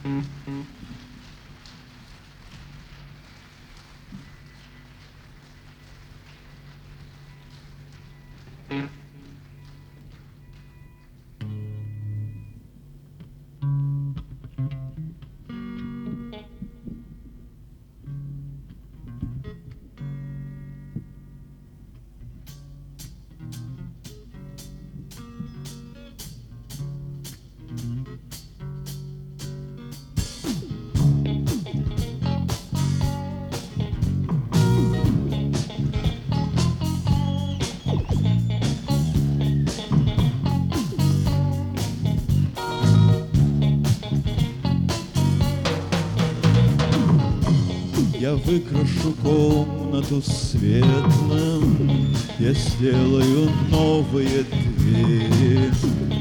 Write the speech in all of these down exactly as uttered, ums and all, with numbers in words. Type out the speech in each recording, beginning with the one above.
Я выкрашу комнату светлым, я сделаю новые двери.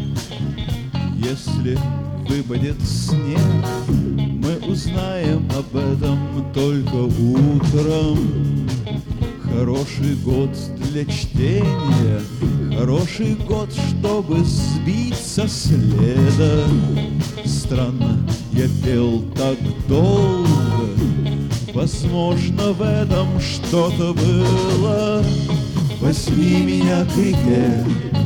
Если выпадет снег, мы узнаем об этом только утром. Хороший год для чтения, хороший год, чтобы сбить со следа. Странно, я пел так долго, возможно, в этом что-то было. Возьми меня к реке,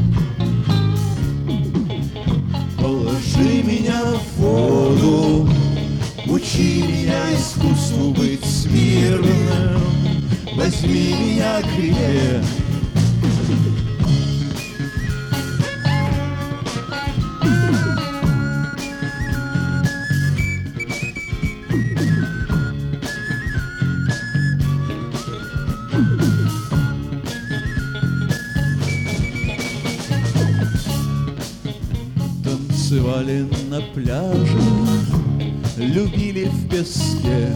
положи меня в воду, учи меня искусству быть смирным. Возьми меня к реке. Танцевали на пляже, любили в песке,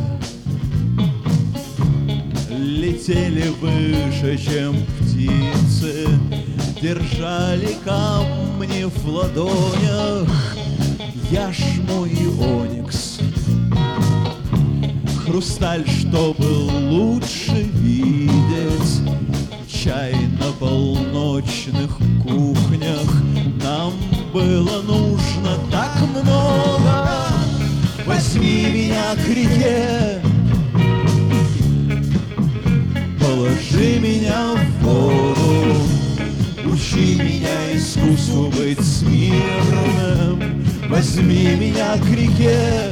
летели выше, чем птицы, держали камни в ладонях, яшму и оникс, хрусталь, чтобы лучше видеть, чай на полночных кухнях. Нам было нужно так много. Возьми меня к реке, положи меня в воду, учи меня искусству быть смирным. Возьми меня к реке.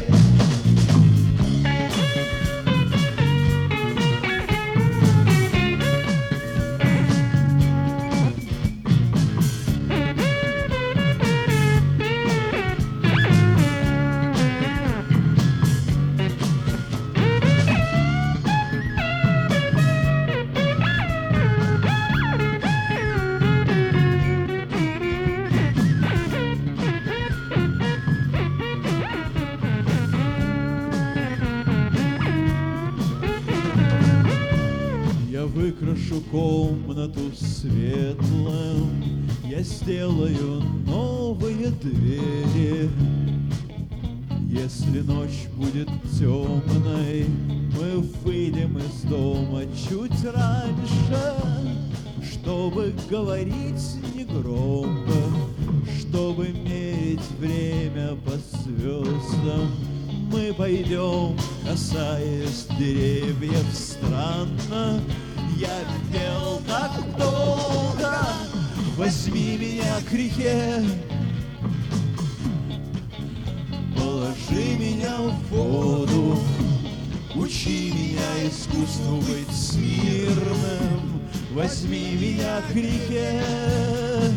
Выкрашу комнату светлым, я сделаю новые двери. Если ночь будет темной, мы выйдем из дома чуть раньше, чтобы говорить негромко, чтобы мерить время по звездам. Мы пойдем, касаясь деревьев, странно. Я пел так долго. Возьми меня к реке, положи меня в воду, учи меня искусству быть смирным. Возьми меня к реке.